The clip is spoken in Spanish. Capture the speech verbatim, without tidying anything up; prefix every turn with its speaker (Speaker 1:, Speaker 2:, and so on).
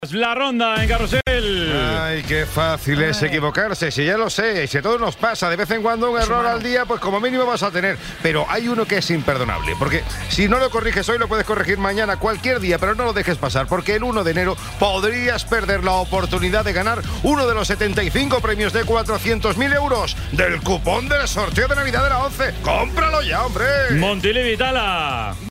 Speaker 1: La ronda en Carrusel.
Speaker 2: Ay, qué fácil es equivocarse, si ya lo sé, si a todos nos pasa de vez en cuando un error al día, pues como mínimo vas a tener. Pero hay uno que es imperdonable, porque si no lo corriges hoy, lo puedes corregir mañana, cualquier día, pero no lo dejes pasar, porque el uno de enero podrías perder la oportunidad de ganar uno de los setenta y cinco premios de cuatrocientos mil euros del cupón del sorteo de Navidad de la ONCE. ¡Cómpralo ya, hombre!
Speaker 1: Montilivi Vitala.